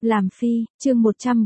Làm phi, chương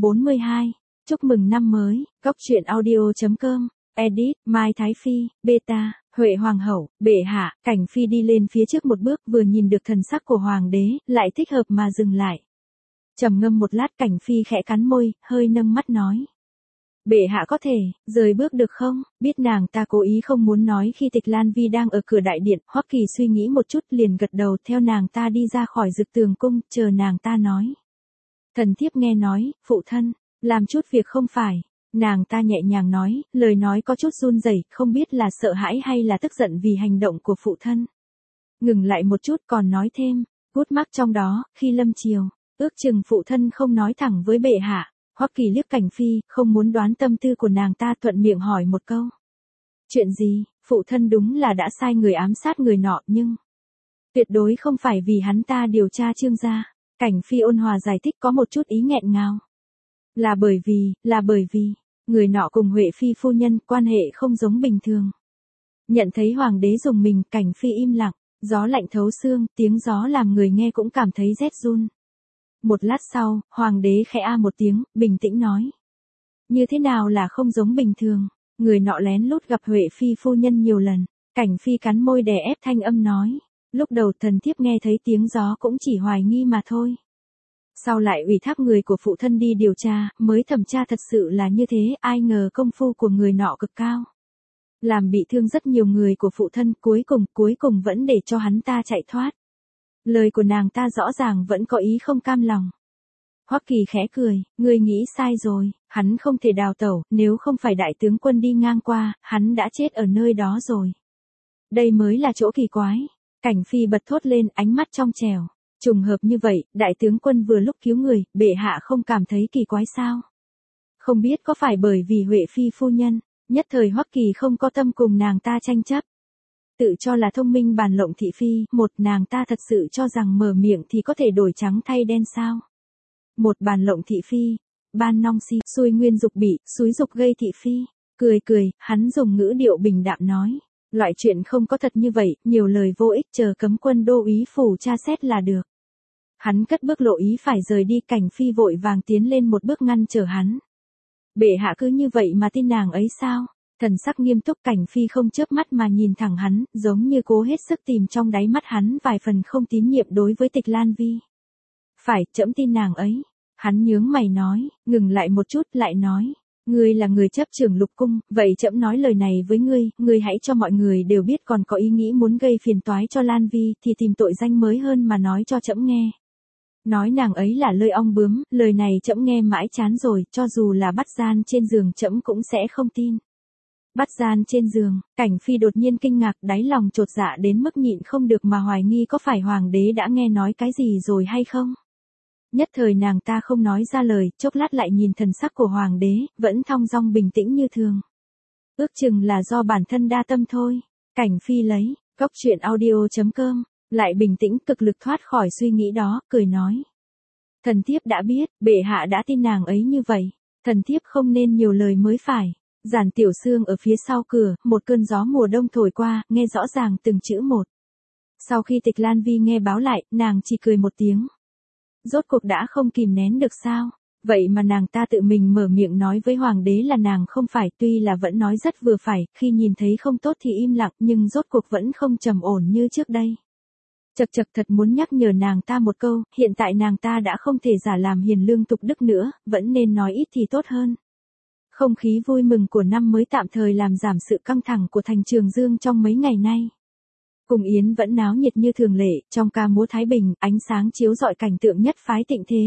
142. Chúc mừng năm mới, góc truyện audio.com, edit, Mai Thái Phi, beta, Huệ Hoàng hậu, bệ hạ, Cảnh Phi đi lên phía trước một bước vừa nhìn được thần sắc của Hoàng đế, lại thích hợp mà dừng lại. Trầm ngâm một lát Cảnh Phi khẽ cắn môi, hơi nâng mắt nói. Bệ hạ có thể, rời bước được không? Biết nàng ta cố ý không muốn nói khi Tịch Lan Vi đang ở cửa đại điện, Hoắc Kỳ suy nghĩ một chút liền gật đầu theo nàng ta đi ra khỏi Dực Tường cung, chờ nàng ta nói. Thần thiếp nghe nói, phụ thân, làm chút việc không phải. Nàng ta nhẹ nhàng nói, lời nói có chút run rẩy, không biết là sợ hãi hay là tức giận vì hành động của phụ thân. Ngừng lại một chút còn nói thêm, gút mắc trong đó, khi lâm triều, ước chừng phụ thân không nói thẳng với bệ hạ. Hoắc Kỳ liếc Cảnh Phi, không muốn đoán tâm tư của nàng ta thuận miệng hỏi một câu. Chuyện gì, phụ thân đúng là đã sai người ám sát người nọ nhưng tuyệt đối không phải vì hắn ta điều tra Trương gia. Cảnh Phi ôn hòa giải thích có một chút ý nghẹn ngào. Là bởi vì, người nọ cùng Huệ Phi phu nhân quan hệ không giống bình thường. Nhận thấy Hoàng đế dùng mình, Cảnh Phi im lặng, gió lạnh thấu xương, tiếng gió làm người nghe cũng cảm thấy rét run. Một lát sau, Hoàng đế khẽ a một tiếng, bình tĩnh nói. Như thế nào là không giống bình thường, người nọ lén lút gặp Huệ Phi phu nhân nhiều lần, Cảnh Phi cắn môi đè ép thanh âm nói. Lúc đầu thần thiếp nghe thấy tiếng gió cũng chỉ hoài nghi mà thôi. Sau lại ủy thác người của phụ thân đi điều tra, mới thẩm tra thật sự là như thế, ai ngờ công phu của người nọ cực cao. Làm bị thương rất nhiều người của phụ thân, cuối cùng vẫn để cho hắn ta chạy thoát. Lời của nàng ta rõ ràng vẫn có ý không cam lòng. Hoắc Kỳ khẽ cười, ngươi nghĩ sai rồi, hắn không thể đào tẩu, nếu không phải đại tướng quân đi ngang qua, hắn đã chết ở nơi đó rồi. Đây mới là chỗ kỳ quái. Cảnh Phi bật thốt lên, ánh mắt trong trẻo. Trùng hợp như vậy, đại tướng quân vừa lúc cứu người, bệ hạ không cảm thấy kỳ quái sao? Không biết có phải bởi vì Huệ Phi phu nhân, nhất thời Hoắc Kỳ không có tâm cùng nàng ta tranh chấp. Tự cho là thông minh bàn lộng thị phi, một nàng ta thật sự cho rằng mở miệng thì có thể đổi trắng thay đen sao? Một bàn lộng thị phi, ban nong si, xui nguyên dục bị, xúi dục gây thị phi. Cười, hắn dùng ngữ điệu bình đạm nói. Loại chuyện không có thật như vậy, nhiều lời vô ích, chờ cấm quân đô úy phủ tra xét là được. Hắn cất bước lộ ý phải rời đi, Cảnh Phi vội vàng tiến lên một bước ngăn trở hắn. Bệ hạ cứ như vậy mà tin nàng ấy sao? Thần sắc nghiêm túc, Cảnh Phi không chớp mắt mà nhìn thẳng hắn, giống như cố hết sức tìm trong đáy mắt hắn vài phần không tín nhiệm đối với Tịch Lan Vi. Phải, trẫm tin nàng ấy. Hắn nhướng mày nói, ngừng lại một chút lại nói. Ngươi là người chấp trưởng lục cung, vậy trẫm nói lời này với ngươi hãy cho mọi người đều biết còn có ý nghĩ muốn gây phiền toái cho Lan Vi thì tìm tội danh mới hơn mà nói cho trẫm nghe. Nói nàng ấy là lơi ong bướm, lời này trẫm nghe mãi chán rồi, cho dù là bắt gian trên giường trẫm cũng sẽ không tin. Bắt gian trên giường, Cảnh Phi đột nhiên kinh ngạc, đáy lòng chột dạ đến mức nhịn không được mà hoài nghi có phải Hoàng đế đã nghe nói cái gì rồi hay không. Nhất thời nàng ta không nói ra lời, chốc lát lại nhìn thần sắc của Hoàng đế, vẫn thong dong bình tĩnh như thường. Ước chừng là do bản thân đa tâm thôi. Cảnh Phi lấy, góc truyện audio.com, lại bình tĩnh cực lực thoát khỏi suy nghĩ đó, cười nói. Thần thiếp đã biết, bệ hạ đã tin nàng ấy như vậy. Thần thiếp không nên nhiều lời mới phải. Giản Tiểu Sương ở phía sau cửa, một cơn gió mùa đông thổi qua, nghe rõ ràng từng chữ một. Sau khi Tịch Lan Vi nghe báo lại, nàng chỉ cười một tiếng. Rốt cuộc đã không kìm nén được sao? Vậy mà nàng ta tự mình mở miệng nói với Hoàng đế là nàng không phải, tuy là vẫn nói rất vừa phải, khi nhìn thấy không tốt thì im lặng nhưng rốt cuộc vẫn không trầm ổn như trước đây. Chật thật muốn nhắc nhở nàng ta một câu, hiện tại nàng ta đã không thể giả làm hiền lương tục đức nữa, vẫn nên nói ít thì tốt hơn. Không khí vui mừng của năm mới tạm thời làm giảm sự căng thẳng của thành Trường Dương trong mấy ngày nay. Cung yến vẫn náo nhiệt như thường lệ, trong ca múa Thái Bình, ánh sáng chiếu rọi cảnh tượng nhất phái tịnh thế,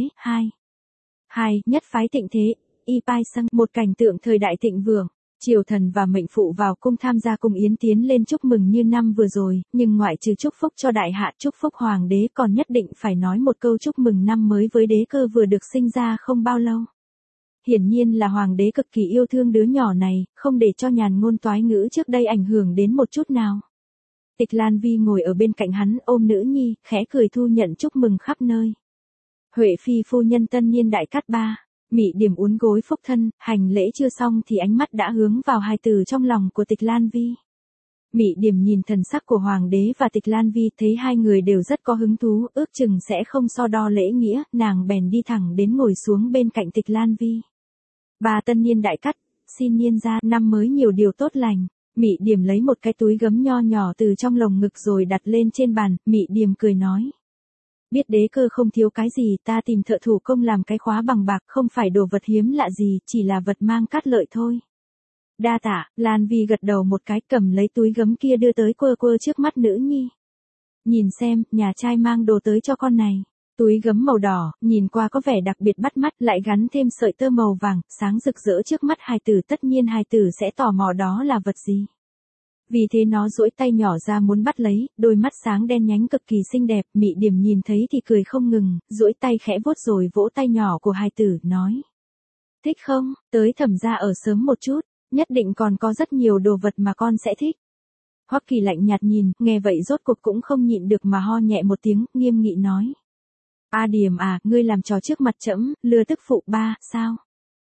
nhất phái tịnh thế, y pai sâng, một cảnh tượng thời đại thịnh vượng. Triều thần và mệnh phụ vào cung tham gia cung yến tiến lên chúc mừng như năm vừa rồi, nhưng ngoại trừ chúc phúc cho đại hạ, chúc phúc Hoàng đế còn nhất định phải nói một câu chúc mừng năm mới với đế cơ vừa được sinh ra không bao lâu. Hiển nhiên là Hoàng đế cực kỳ yêu thương đứa nhỏ này, không để cho nhàn ngôn toái ngữ trước đây ảnh hưởng đến một chút nào. Tịch Lan Vi ngồi ở bên cạnh hắn ôm nữ nhi, khẽ cười thu nhận chúc mừng khắp nơi. Huệ Phi phu nhân tân niên đại cát ba, Mị Điểm uốn gối phúc thân, hành lễ chưa xong thì ánh mắt đã hướng vào hài tử trong lòng của Tịch Lan Vi. Mị Điểm nhìn thần sắc của Hoàng đế và Tịch Lan Vi, thấy hai người đều rất có hứng thú, ước chừng sẽ không so đo lễ nghĩa, nàng bèn đi thẳng đến ngồi xuống bên cạnh Tịch Lan Vi. Bà tân niên đại cát, xin niên gia, năm mới nhiều điều tốt lành. Mị Điểm lấy một cái túi gấm nho nhỏ từ trong lồng ngực rồi đặt lên trên bàn, Mị Điểm cười nói. Biết đế cơ không thiếu cái gì, ta tìm thợ thủ công làm cái khóa bằng bạc, không phải đồ vật hiếm lạ gì, chỉ là vật mang cát lợi thôi. Đa tạ, Lan Vi gật đầu một cái, cầm lấy túi gấm kia đưa tới quơ quơ trước mắt nữ nhi. Nhìn xem, nhà trai mang đồ tới cho con này. Túi gấm màu đỏ, nhìn qua có vẻ đặc biệt bắt mắt, lại gắn thêm sợi tơ màu vàng, sáng rực rỡ trước mắt hài tử, tất nhiên hài tử sẽ tò mò đó là vật gì. Vì thế nó duỗi tay nhỏ ra muốn bắt lấy, đôi mắt sáng đen nhánh cực kỳ xinh đẹp, Mị Điểm nhìn thấy thì cười không ngừng, duỗi tay khẽ vuốt rồi vỗ tay nhỏ của hài tử, nói. Thích không, tới Thẩm gia ở sớm một chút, nhất định còn có rất nhiều đồ vật mà con sẽ thích. Hoắc Kỳ lạnh nhạt nhìn, nghe vậy rốt cuộc cũng không nhịn được mà ho nhẹ một tiếng, nghiêm nghị nói. A Điểm à, ngươi làm trò trước mặt trẫm, lừa tức phụ ba, sao?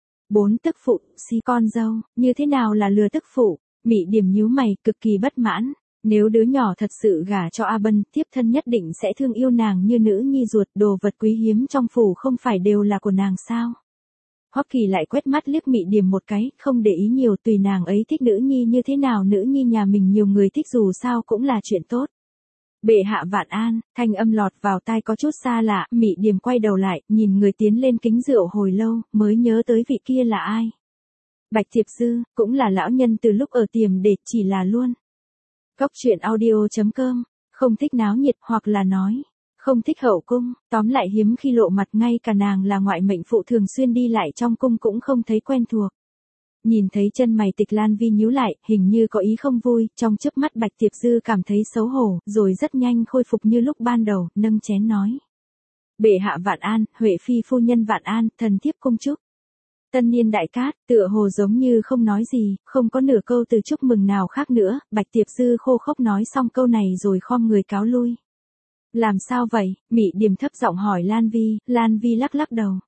4 tức phụ, con dâu, như thế nào là lừa tức phụ? Mị Điểm nhíu mày, cực kỳ bất mãn. Nếu đứa nhỏ thật sự gả cho A Bân, tiếp thân nhất định sẽ thương yêu nàng như nữ nhi ruột, đồ vật quý hiếm trong phủ không phải đều là của nàng sao? Hoắc Kỳ lại quét mắt liếc Mị Điểm một cái, không để ý nhiều, tùy nàng ấy thích nữ nhi như thế nào, nữ nhi nhà mình nhiều người thích dù sao cũng là chuyện tốt. Bệ hạ vạn an, thanh âm lọt vào tai có chút xa lạ, Mị Điểm quay đầu lại, nhìn người tiến lên kính rượu hồi lâu, mới nhớ tới vị kia là ai. Bạch Thiệp Dư, cũng là lão nhân từ lúc ở Tiềm Để, chỉ là luôn. Cóc truyện audio.com, không thích náo nhiệt hoặc là nói, không thích hậu cung, tóm lại hiếm khi lộ mặt, ngay cả nàng là ngoại mệnh phụ thường xuyên đi lại trong cung cũng không thấy quen thuộc. Nhìn thấy chân mày Tịch Lan Vi nhíu lại, hình như có ý không vui, trong chớp mắt Bạch Tiệp Dư cảm thấy xấu hổ, rồi rất nhanh khôi phục như lúc ban đầu, nâng chén nói. Bệ hạ vạn an, Huệ Phi phu nhân vạn an, thần thiếp cung chúc. Tân niên đại cát, tựa hồ giống như không nói gì, không có nửa câu từ chúc mừng nào khác nữa, Bạch Tiệp Dư khô khốc nói xong câu này rồi khom người cáo lui. Làm sao vậy? Mị Điểm thấp giọng hỏi Lan Vi lắc lắc đầu.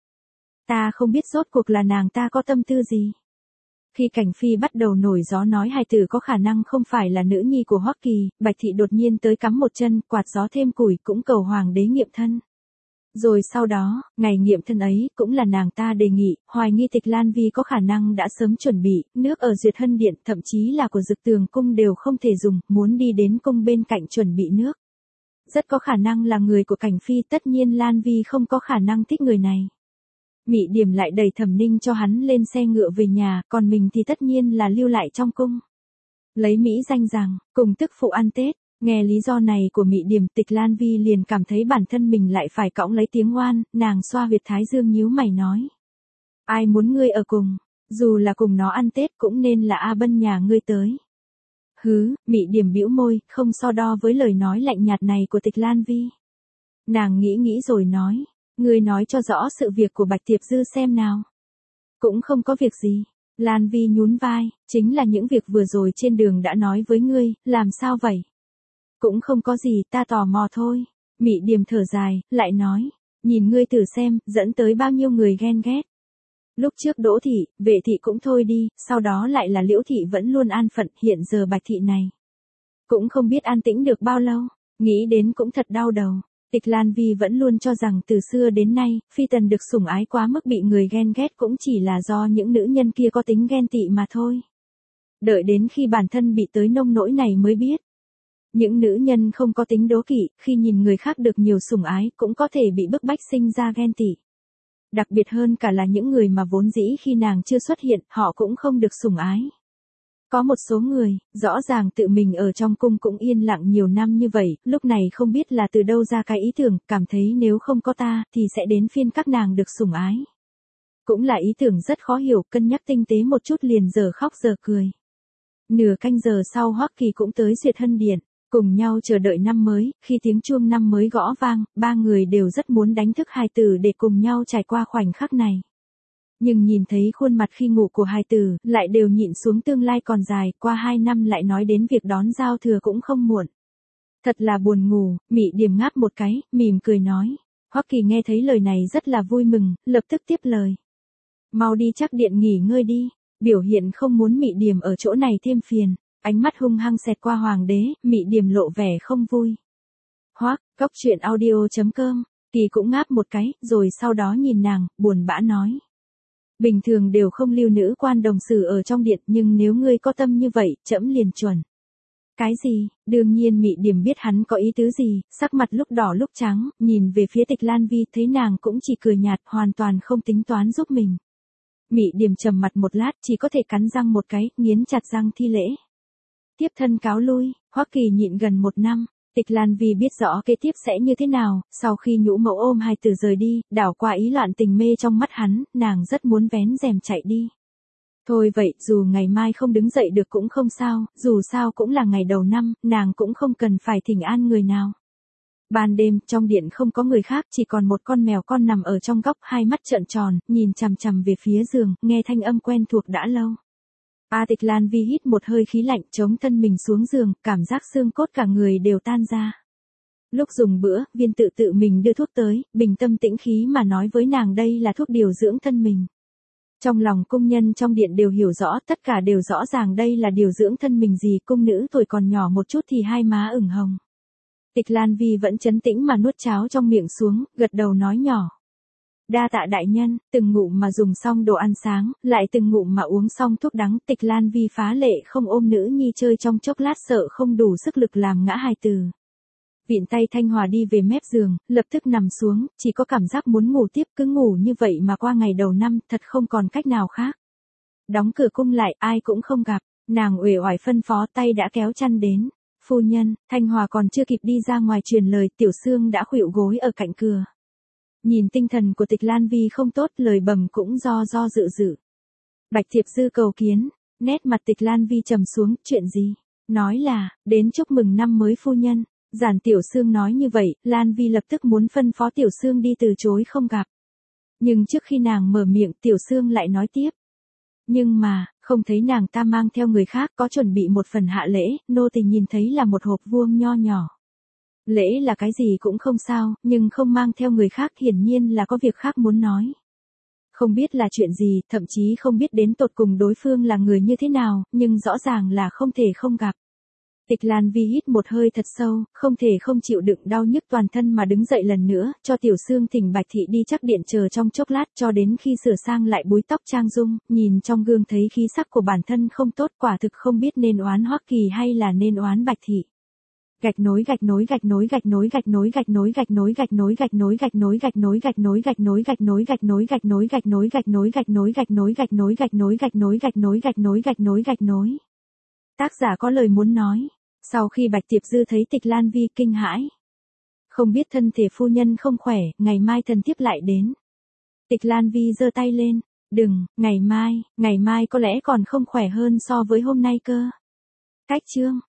Ta không biết rốt cuộc là nàng ta có tâm tư gì. Khi Cảnh Phi bắt đầu nổi gió nói hài tử có khả năng không phải là nữ nhi của Hoắc Kỳ, Bạch Thị đột nhiên tới cắm một chân, quạt gió thêm củi, cũng cầu hoàng đế nghiệm thân. Rồi sau đó, ngày nghiệm thân ấy, cũng là nàng ta đề nghị, hoài nghi Tịch Lan Vi có khả năng đã sớm chuẩn bị, nước ở Duyệt Hân Điện, thậm chí là của Dực Tường Cung đều không thể dùng, muốn đi đến cung bên cạnh chuẩn bị nước. Rất có khả năng là người của Cảnh Phi, tất nhiên Lan Vi không có khả năng thích người này. Mị Điểm lại đẩy Thẩm Ninh cho hắn lên xe ngựa về nhà, còn mình thì tất nhiên là lưu lại trong cung. Lấy Mỹ danh rằng, cùng tức phụ ăn Tết, nghe lý do này của Mị Điểm, Tịch Lan Vi liền cảm thấy bản thân mình lại phải cõng lấy tiếng oan, nàng xoa huyệt thái dương nhíu mày nói. Ai muốn ngươi ở cùng, dù là cùng nó ăn Tết cũng nên là A Bân nhà ngươi tới. Hứ, Mị Điểm bĩu môi, không so đo với lời nói lạnh nhạt này của Tịch Lan Vi. Nàng nghĩ rồi nói. Ngươi nói cho rõ sự việc của Bạch Tiệp Dư xem nào. Cũng không có việc gì. Lan Vi nhún vai, chính là những việc vừa rồi trên đường đã nói với ngươi, làm sao vậy? Cũng không có gì, ta tò mò thôi. Mị Điểm thở dài, lại nói, nhìn ngươi thử xem, dẫn tới bao nhiêu người ghen ghét. Lúc trước Đỗ Thị, Vệ Thị cũng thôi đi, sau đó lại là Liễu Thị vẫn luôn an phận, hiện giờ Bạch Thị này. Cũng không biết an tĩnh được bao lâu, nghĩ đến cũng thật đau đầu. Tịch Lan Vi vẫn luôn cho rằng từ xưa đến nay, phi tần được sủng ái quá mức bị người ghen ghét cũng chỉ là do những nữ nhân kia có tính ghen tị mà thôi. Đợi đến khi bản thân bị tới nông nỗi này mới biết. Những nữ nhân không có tính đố kỵ, khi nhìn người khác được nhiều sủng ái cũng có thể bị bức bách sinh ra ghen tị. Đặc biệt hơn cả là những người mà vốn dĩ khi nàng chưa xuất hiện, họ cũng không được sủng ái. Có một số người, rõ ràng tự mình ở trong cung cũng yên lặng nhiều năm như vậy, lúc này không biết là từ đâu ra cái ý tưởng, cảm thấy nếu không có ta, thì sẽ đến phiên các nàng được sủng ái. Cũng là ý tưởng rất khó hiểu, cân nhắc tinh tế một chút liền giờ khóc giờ cười. Nửa canh giờ sau Hoắc Kỳ cũng tới Duyệt Hân Điện, cùng nhau chờ đợi năm mới, khi tiếng chuông năm mới gõ vang, ba người đều rất muốn đánh thức hài tử để cùng nhau trải qua khoảnh khắc này. Nhưng nhìn thấy khuôn mặt khi ngủ của hài tử, lại đều nhịn xuống tương lai còn dài, qua 2 năm lại nói đến việc đón giao thừa cũng không muộn. Thật là buồn ngủ, Mị Điểm ngáp một cái, mỉm cười nói. Hoắc Kỳ nghe thấy lời này rất là vui mừng, lập tức tiếp lời. Mau đi chắc điện nghỉ ngơi đi, biểu hiện không muốn Mị Điểm ở chỗ này thêm phiền. Ánh mắt hung hăng xẹt qua Hoàng đế, Mị Điềm lộ vẻ không vui. Hoắc, Cóc Truyện Audio.com, Kỳ cũng ngáp một cái, rồi sau đó nhìn nàng, buồn bã nói. Bình thường đều không lưu nữ quan đồng xử ở trong điện, nhưng nếu ngươi có tâm như vậy, trẫm liền chuẩn. Cái gì? Đương nhiên Mị Điềm biết hắn có ý tứ gì, sắc mặt lúc đỏ lúc trắng, nhìn về phía Tịch Lan Vi, thấy nàng cũng chỉ cười nhạt, hoàn toàn không tính toán giúp mình. Mị Điềm trầm mặt một lát, chỉ có thể cắn răng một cái, nghiến chặt răng thi lễ. Tiếp thân cáo lui. Hoắc Kỳ nhịn gần 1 năm. Tịch Lan Vi biết rõ kế tiếp sẽ như thế nào, sau khi Nhũ Mẫu ôm hài tử rời đi, đảo qua ý loạn tình mê trong mắt hắn, nàng rất muốn vén rèm chạy đi. Thôi vậy, dù ngày mai không đứng dậy được cũng không sao, dù sao cũng là ngày đầu năm, nàng cũng không cần phải thỉnh an người nào. Ban đêm, trong điện không có người khác, chỉ còn một con mèo con nằm ở trong góc, hai mắt trợn tròn, nhìn chằm chằm về phía giường, nghe thanh âm quen thuộc đã lâu. Tịch Lan Vi hít một hơi khí lạnh, chống thân mình xuống giường, cảm giác xương cốt cả người đều tan ra. Lúc dùng bữa, Viên tự mình đưa thuốc tới, bình tâm tĩnh khí mà nói với nàng đây là thuốc điều dưỡng thân mình. Trong lòng cung nhân trong điện đều hiểu rõ, tất cả đều rõ ràng đây là điều dưỡng thân mình gì, cung nữ tuổi còn nhỏ một chút thì hai má ửng hồng. Tịch Lan Vi vẫn trấn tĩnh mà nuốt cháo trong miệng xuống, gật đầu nói nhỏ. Đa tạ đại nhân. Từng ngụm mà dùng xong đồ ăn sáng, lại từng ngụm mà uống xong thuốc đắng. Tịch Lan Vi phá lệ không ôm nữ nhi chơi trong chốc lát, sợ không đủ sức lực làm ngã hài tử. Vịn tay Thanh Hòa đi về mép giường, lập tức nằm xuống, chỉ có cảm giác muốn ngủ tiếp, cứ ngủ như vậy mà qua ngày đầu năm, thật không còn cách nào khác. Đóng cửa cung lại, ai cũng không gặp, nàng uể oải phân phó, tay đã kéo chăn đến. Phu nhân. Thanh Hòa còn chưa kịp đi ra ngoài truyền lời, Tiểu Sương đã khuỵu gối ở cạnh cửa. Nhìn tinh thần của Tịch Lan Vi không tốt, lời bầm cũng do dự. Bạch Thiệp Dư cầu kiến. Nét mặt Tịch Lan Vi trầm xuống, chuyện gì? Nói là, đến chúc mừng năm mới phu nhân. Giản Tiểu Sương nói như vậy, Lan Vi lập tức muốn phân phó Tiểu Sương đi từ chối không gặp. Nhưng trước khi nàng mở miệng, Tiểu Sương lại nói tiếp. Nhưng mà, không thấy nàng ta mang theo người khác, có chuẩn bị một phần hạ lễ, nô tỳ nhìn thấy là một hộp vuông nho nhỏ. Lễ là cái gì cũng không sao, nhưng không mang theo người khác hiển nhiên là có việc khác muốn nói. Không biết là chuyện gì, thậm chí không biết đến tột cùng đối phương là người như thế nào, nhưng rõ ràng là không thể không gặp. Tịch Lan Vi hít một hơi thật sâu, không thể không chịu đựng đau nhức toàn thân mà đứng dậy lần nữa, cho Tiểu Sương thỉnh Bạch Thị đi chắc điện chờ trong chốc lát, cho đến khi sửa sang lại búi tóc trang dung, nhìn trong gương thấy khí sắc của bản thân không tốt, quả thực không biết nên oán Hoắc Kỳ hay là nên oán Bạch Thị. Gạch nối Tác giả có lời muốn nói. Sau khi Bạch Tiệp Dư thấy Tịch Lan Vi kinh hãi. Không biết thân thể phu nhân không khỏe, ngày mai thần thiếp lại đến. Tịch Lan Vi giơ tay lên. Đừng, ngày mai có lẽ còn không khỏe hơn so với hôm nay cơ. Cách chương.